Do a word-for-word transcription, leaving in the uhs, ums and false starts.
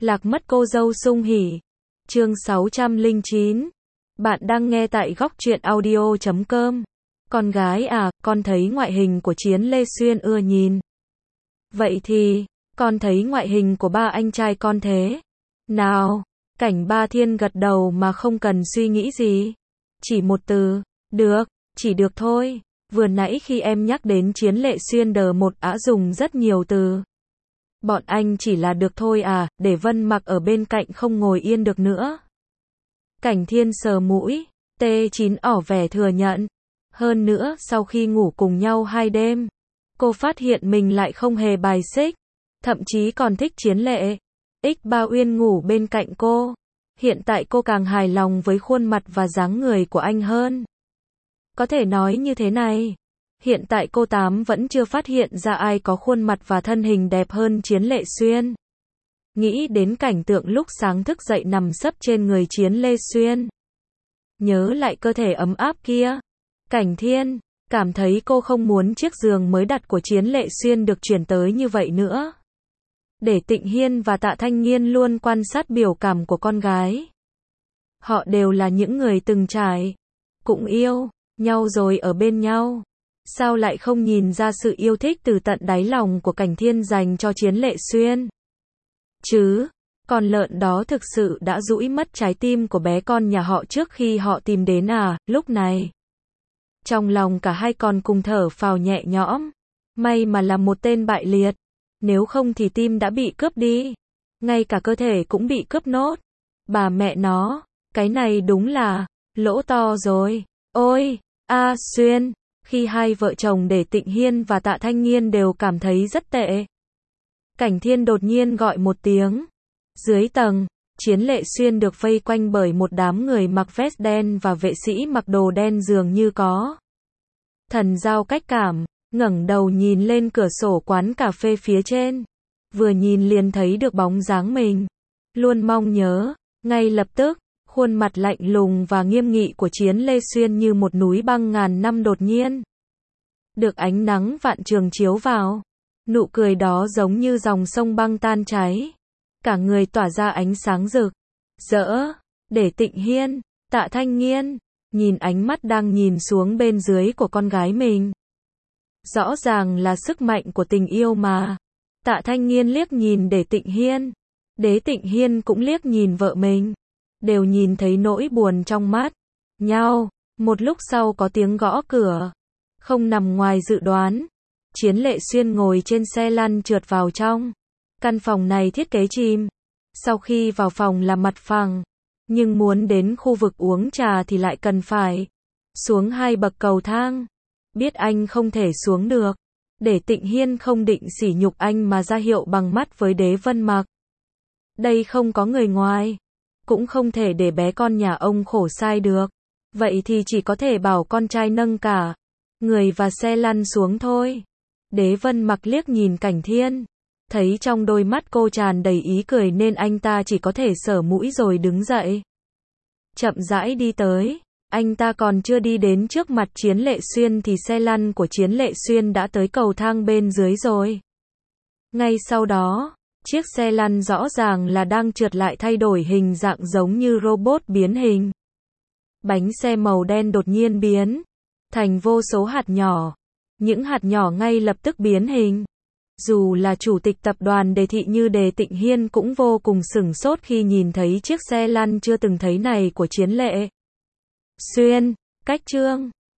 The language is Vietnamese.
Lạc mất cô dâu sung hỉ. Chương sáu trăm lẻ chín. Bạn đang nghe tại góc truyện audio chấm com. Con gái à, con thấy ngoại hình của Chiến Lê Xuyên ưa nhìn. Vậy thì, con thấy ngoại hình của ba anh trai con thế nào? Cảnh Ba Thiên gật đầu mà không cần suy nghĩ gì. Chỉ một từ, được, chỉ được thôi. Vừa nãy khi em nhắc đến Chiến Lệ Xuyên đờ một á dùng rất nhiều từ. Bọn anh chỉ là được thôi à, để Vân Mặc ở bên cạnh không ngồi yên được nữa. Cảnh Thiên sờ mũi, T chín ỏ vẻ thừa nhận. Hơn nữa, sau khi ngủ cùng nhau hai đêm, cô phát hiện mình lại không hề bài xích, thậm chí còn thích Chiến Lệ. Ích Ba Uyên ngủ bên cạnh cô. Hiện tại cô càng hài lòng với khuôn mặt và dáng người của anh hơn. Có thể nói như thế này, hiện tại cô Tám vẫn chưa phát hiện ra ai có khuôn mặt và thân hình đẹp hơn Chiến Lệ Xuyên. Nghĩ đến cảnh tượng lúc sáng thức dậy nằm sấp trên người Chiến Lê Xuyên, nhớ lại cơ thể ấm áp kia, Cảnh Thiên cảm thấy cô không muốn chiếc giường mới đặt của Chiến Lệ Xuyên được chuyển tới như vậy nữa. Để Tịnh Hiên và Tạ Thanh Nghiên luôn quan sát biểu cảm của con gái. Họ đều là những người từng trải, cũng yêu nhau rồi ở bên nhau. Sao lại không nhìn ra sự yêu thích từ tận đáy lòng của Cảnh Thiên dành cho Chiến Lệ Xuyên? Chứ, con lợn đó thực sự đã dũi mất trái tim của bé con nhà họ trước khi họ tìm đến à? Lúc này, trong lòng cả hai con cùng thở phào nhẹ nhõm. May mà là một tên bại liệt, nếu không thì tim đã bị cướp đi, ngay cả cơ thể cũng bị cướp nốt. Bà mẹ nó, cái này đúng là lỗ to rồi. Ôi, A Xuyên, khi hai vợ chồng Để Tịnh Hiên và Tạ Thanh Nghiên đều cảm thấy rất tệ, Cảnh Thiên đột nhiên gọi một tiếng. Dưới tầng, Chiến Lệ Xuyên được vây quanh bởi một đám người mặc vest đen và vệ sĩ mặc đồ đen dường như có thần giao cách cảm, ngẩng đầu nhìn lên cửa sổ quán cà phê phía trên. Vừa nhìn liền thấy được bóng dáng mình luôn mong nhớ. Ngay lập tức, khuôn mặt lạnh lùng và nghiêm nghị của Chiến Lê Xuyên như một núi băng ngàn năm đột nhiên được ánh nắng vạn trường chiếu vào. Nụ cười đó giống như dòng sông băng tan cháy, cả người tỏa ra ánh sáng rực rỡ. Để Tịnh Hiên, Tạ Thanh Nghiên nhìn ánh mắt đang nhìn xuống bên dưới của con gái mình. Rõ ràng là sức mạnh của tình yêu mà. Tạ Thanh Nghiên liếc nhìn Để Tịnh Hiên, Đế Tịnh Hiên cũng liếc nhìn vợ mình, đều nhìn thấy nỗi buồn trong mắt nhau. Một lúc sau có tiếng gõ cửa, không nằm ngoài dự đoán. Chiến Lệ Xuyên ngồi trên xe lăn trượt vào trong. Căn phòng này thiết kế chìm. Sau khi vào phòng là mặt phẳng, nhưng muốn đến khu vực uống trà thì lại cần phải xuống hai bậc cầu thang. Biết anh không thể xuống được, Để Tịnh Hiên không định sỉ nhục anh mà ra hiệu bằng mắt với Đế Vân Mặc. Đây không có người ngoài, cũng không thể để bé con nhà ông khổ sai được. Vậy thì chỉ có thể bảo con trai nâng cả người và xe lăn xuống thôi. Đế Vân Mặc liếc nhìn Cảnh Thiên, thấy trong đôi mắt cô tràn đầy ý cười nên anh ta chỉ có thể sờ mũi rồi đứng dậy. Chậm rãi đi tới, anh ta còn chưa đi đến trước mặt Chiến Lệ Xuyên thì xe lăn của Chiến Lệ Xuyên đã tới cầu thang bên dưới rồi. Ngay sau đó, chiếc xe lăn rõ ràng là đang trượt lại thay đổi hình dạng giống như robot biến hình. Bánh xe màu đen đột nhiên biến thành vô số hạt nhỏ. Những hạt nhỏ ngay lập tức biến hình. Dù là chủ tịch tập đoàn Đề Thị như Đề Tịnh Hiên cũng vô cùng sửng sốt khi nhìn thấy chiếc xe lăn chưa từng thấy này của Chiến Lệ Xuyên. Cách chương